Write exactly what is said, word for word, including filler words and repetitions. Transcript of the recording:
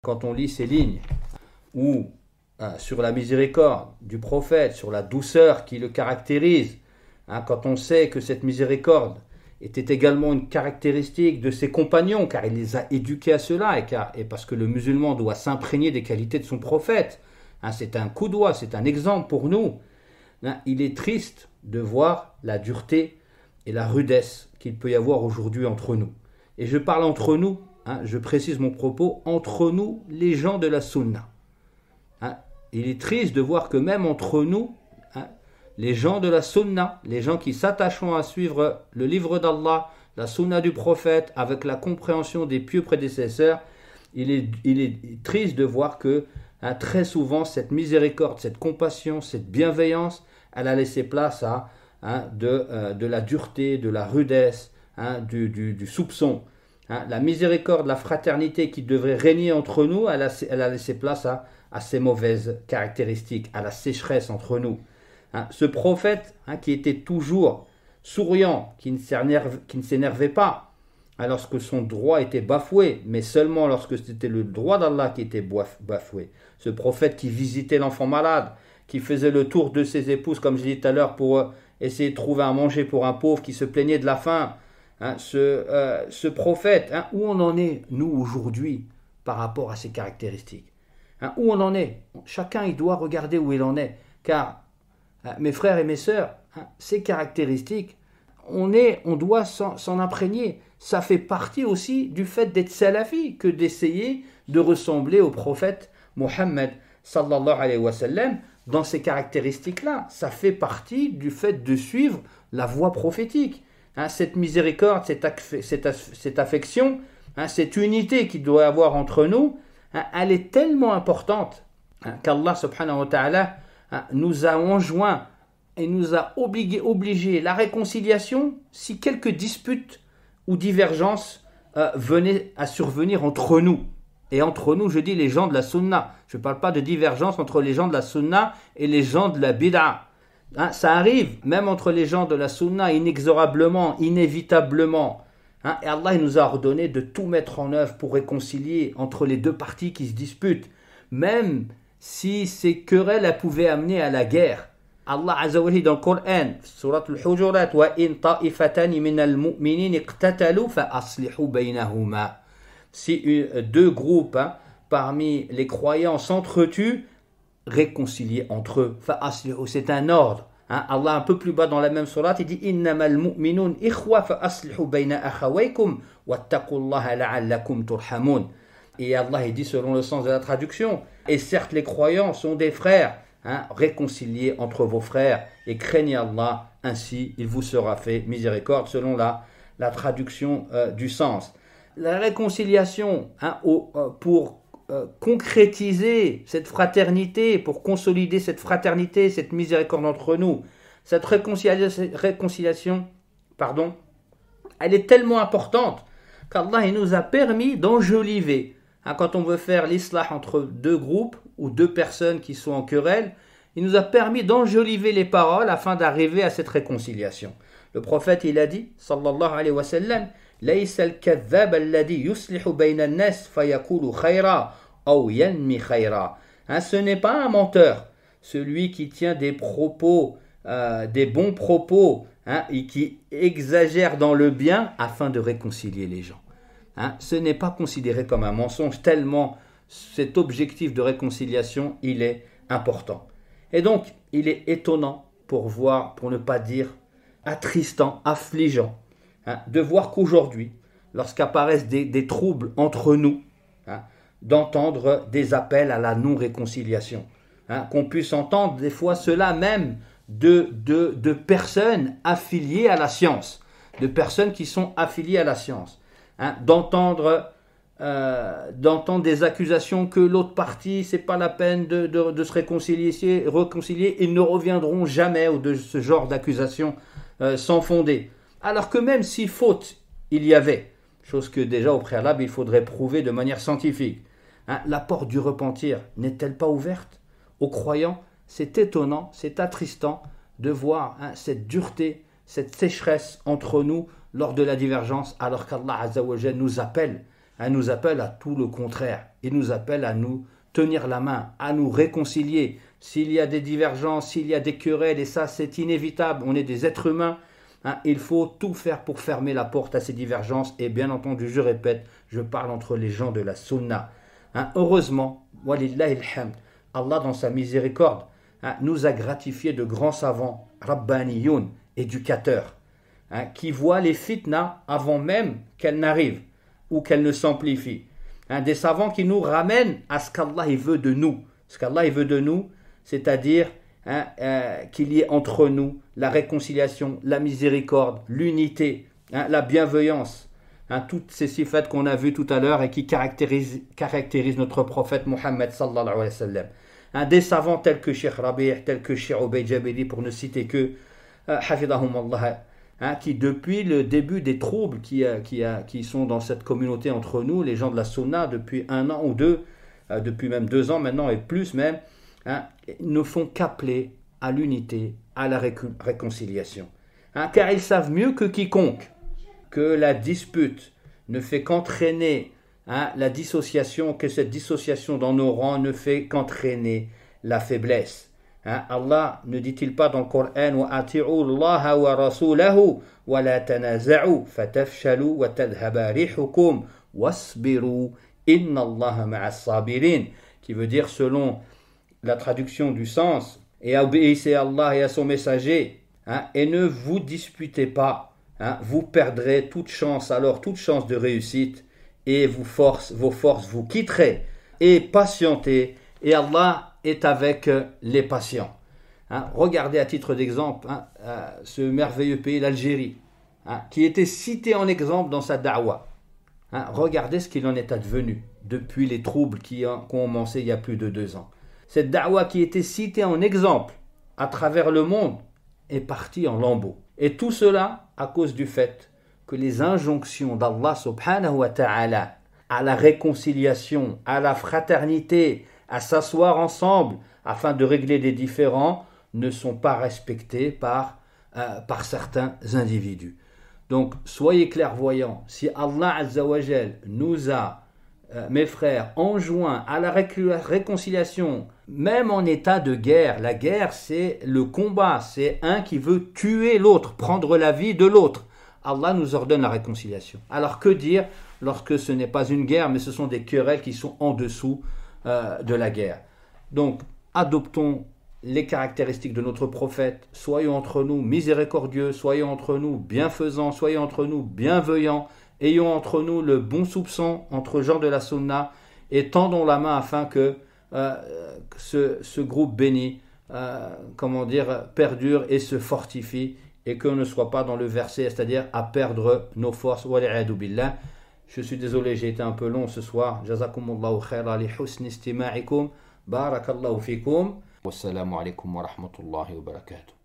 Quand on lit ces lignes, ou hein, sur la miséricorde du prophète, sur la douceur qui le caractérise, hein, quand on sait que cette miséricorde était également une caractéristique de ses compagnons, car il les a éduqués à cela, et, car, et parce que le musulman doit s'imprégner des qualités de son prophète. Hein, c'est un coup d'oie, c'est un exemple pour nous. Hein, il est triste de voir la dureté et la rudesse qu'il peut y avoir aujourd'hui entre nous. Et je parle entre nous, hein, je précise mon propos, entre nous, les gens de la sunna. Hein, il est triste de voir que même entre nous, hein, les gens de la sunna, les gens qui s'attachent à suivre le livre d'Allah, la sunna du prophète, avec la compréhension des pieux prédécesseurs, il est, il est triste de voir que hein, très souvent cette miséricorde, cette compassion, cette bienveillance, elle a laissé place à hein, de, euh, de la dureté, de la rudesse, hein, du, du, du soupçon. Hein, la miséricorde, la fraternité qui devrait régner entre nous, elle a, elle a laissé place à, à ces mauvaises caractéristiques, à la sécheresse entre nous. Hein, ce prophète hein, qui était toujours souriant, qui ne s'énervait pas hein, lorsque son droit était bafoué, mais seulement lorsque c'était le droit d'Allah qui était bafoué. Ce prophète qui visitait l'enfant malade, qui faisait le tour de ses épouses, comme je disais tout à l'heure, pour euh, essayer de trouver à manger pour un pauvre qui se plaignait de la faim. Hein, ce, euh, ce prophète, hein, où on en est, nous, aujourd'hui, par rapport à ses caractéristiques hein, où on en est. Chacun, il doit regarder où il en est. Car, hein, mes frères et mes sœurs, hein, ces caractéristiques, on, est, on doit s'en, s'en imprégner. Ça fait partie aussi du fait d'être salafi, que d'essayer de ressembler au prophète Mohammed, sallallahu alayhi wa sallam, dans ces caractéristiques-là. Ça fait partie du fait de suivre la voie prophétique. Hein, cette miséricorde, cette, aff- cette, aff- cette affection, hein, cette unité qu'il doit y avoir entre nous, hein, elle est tellement importante hein, qu'Allah subhanahu wa ta'ala hein, nous a enjoint et nous a obligé, obligé la réconciliation si quelques disputes ou divergences euh, venaient à survenir entre nous. Et entre nous, je dis les gens de la sunna. Je ne parle pas de divergence entre les gens de la sunna et les gens de la bid'a. Hein, ça arrive, même entre les gens de la sunna, inexorablement, inévitablement. Hein, et Allah il nous a ordonné de tout mettre en œuvre pour réconcilier entre les deux parties qui se disputent. Même si ces querelles elles pouvaient amener à la guerre. Allah Azza wa Jalla dans le Coran, Surat al-Hujurat, wa in ta'ifatani min al-mu'minin iqtatalu fa aslihu baynahuma. Si deux groupes hein, parmi les croyants s'entretuent, réconcilier entre eux. C'est un ordre. Hein. Allah un peu plus bas dans la même sourate, il dit innamal mu'minun ikhwa fa aslihu bayna akhawaykum wattaqullaha la'allakum turhamun. Et Allah il dit selon le sens de la traduction, et certes les croyants sont des frères, hein, réconciliez entre vos frères et craignez Allah, ainsi il vous sera fait miséricorde selon la, la traduction euh, du sens. La réconciliation hein, au, euh, pour euh, concrétiser cette fraternité, pour consolider cette fraternité, cette miséricorde entre nous, cette réconciliation, réconciliation pardon, elle est tellement importante qu'Allah il nous a permis d'enjoliver. Hein, quand on veut faire l'islah entre deux groupes ou deux personnes qui sont en querelle, il nous a permis d'enjoliver les paroles afin d'arriver à cette réconciliation. Le prophète il a dit, sallallahu alayhi wa sallam, ليس الكذاب الذي يصلح بين الناس فيقول خيرا أو ينمي خيرا. Ce n'est pas un menteur, celui qui tient des propos, euh, des bons propos, hein, et qui exagère dans le bien afin de réconcilier les gens. Hein, ce n'est pas considéré comme un mensonge, tellement cet objectif de réconciliation, il est important. Et donc, il est étonnant pour voir, pour ne pas dire attristant, affligeant, hein, de voir qu'aujourd'hui, lorsqu'apparaissent des, des troubles entre nous, hein, d'entendre des appels à la non-réconciliation. Hein, qu'on puisse entendre des fois cela même de, de, de personnes affiliées à la science, de personnes qui sont affiliées à la science. Hein, d'entendre, euh, d'entendre des accusations que l'autre partie, c'est pas la peine de, de, de se réconcilier, réconcilier, ils ne reviendront jamais ou de ce genre d'accusations euh, sans fondé. Alors que même si faute il y avait, chose que déjà au préalable il faudrait prouver de manière scientifique, hein, la porte du repentir n'est-elle pas ouverte aux croyants? C'est étonnant, c'est attristant de voir hein, cette dureté, cette sécheresse entre nous lors de la divergence, alors qu'Allah Azza wa Jalla nous appelle Elle nous appelle à tout le contraire. Il nous appelle à nous tenir la main, à nous réconcilier. S'il y a des divergences, s'il y a des querelles, et ça c'est inévitable, on est des êtres humains, hein, il faut tout faire pour fermer la porte à ces divergences. Et bien entendu, je répète, je parle entre les gens de la sunna. Hein, heureusement, walillahi alhamd, Allah dans sa miséricorde hein, nous a gratifié de grands savants, rabbaniyoun, éducateurs, hein, qui voient les fitnas avant même qu'elles n'arrivent ou qu'elles ne s'amplifient. Hein, des savants qui nous ramènent à ce qu'Allah il veut de nous. Ce qu'Allah il veut de nous, c'est-à-dire hein, euh, qu'il y ait entre nous la réconciliation, la miséricorde, l'unité, hein, la bienveillance. Hein, toutes ces sifat qu'on a vues tout à l'heure et qui caractérisent, caractérisent notre prophète Mohammed sallallahu alayhi wa sallam. Hein, des savants tels que Cheikh Rabi', tels que Cheikh Ubayd Jabiri, pour ne citer que, euh, hafidahum Allah, hein, qui depuis le début des troubles qui, euh, qui, euh, qui sont dans cette communauté entre nous, les gens de la sunna, depuis un an ou deux, euh, depuis même deux ans maintenant et plus même, hein, ne font qu'appeler à l'unité, à la réco- réconciliation. Hein, car ils savent mieux que quiconque que la dispute ne fait qu'entraîner hein, la dissociation, que cette dissociation dans nos rangs ne fait qu'entraîner la faiblesse. Hein, Allah ne dit-il pas dans le Coran wa ati'u Allah wa rasulahu wa la tanaza'u fatafshalu wa tadhhaba rihukum wasbiru inna Allah ma'as sabirin, qui veut dire selon la traduction du sens, et obéissez à Allah et à son messager hein, et ne vous disputez pas. Hein, vous perdrez toute chance, alors toute chance de réussite, et vous force, vos forces vous quitterez, et patientez, et Allah est avec les patients. Hein, regardez à titre d'exemple hein, euh, ce merveilleux pays, l'Algérie, hein, qui était cité en exemple dans sa da'wa. Hein, regardez ce qu'il en est advenu depuis les troubles qui ont commencé il y a plus de deux ans. Cette da'wa qui était citée en exemple à travers le monde est partie en lambeaux. Et tout cela à cause du fait que les injonctions d'Allah subhanahu wa ta'ala à la réconciliation, à la fraternité, à s'asseoir ensemble afin de régler les différends ne sont pas respectées par, euh, par certains individus. Donc soyez clairvoyants, si Allah Azza wa Jal nous a, euh, mes frères, enjoint à la ré- réconciliation, même en état de guerre, la guerre c'est le combat, c'est un qui veut tuer l'autre, prendre la vie de l'autre. Allah nous ordonne la réconciliation. Alors que dire lorsque ce n'est pas une guerre, mais ce sont des querelles qui sont en dessous euh, de la guerre. Donc adoptons les caractéristiques de notre prophète, soyons entre nous miséricordieux, soyons entre nous bienfaisants, soyons entre nous bienveillants, ayons entre nous le bon soupçon entre gens de la sunna et tendons la main afin que euh, ce, ce groupe béni, euh, comment dire, perdure et se fortifie et qu'on ne soit pas dans le verset, c'est-à-dire à perdre nos forces. Wali'adu billah. Je suis désolé, j'ai été un peu long ce soir. Jazakumullahu khaira li husni istima'ikum. Barakallahu fikum. Wassalamu alaikum wa rahmatullahi wa barakatuh.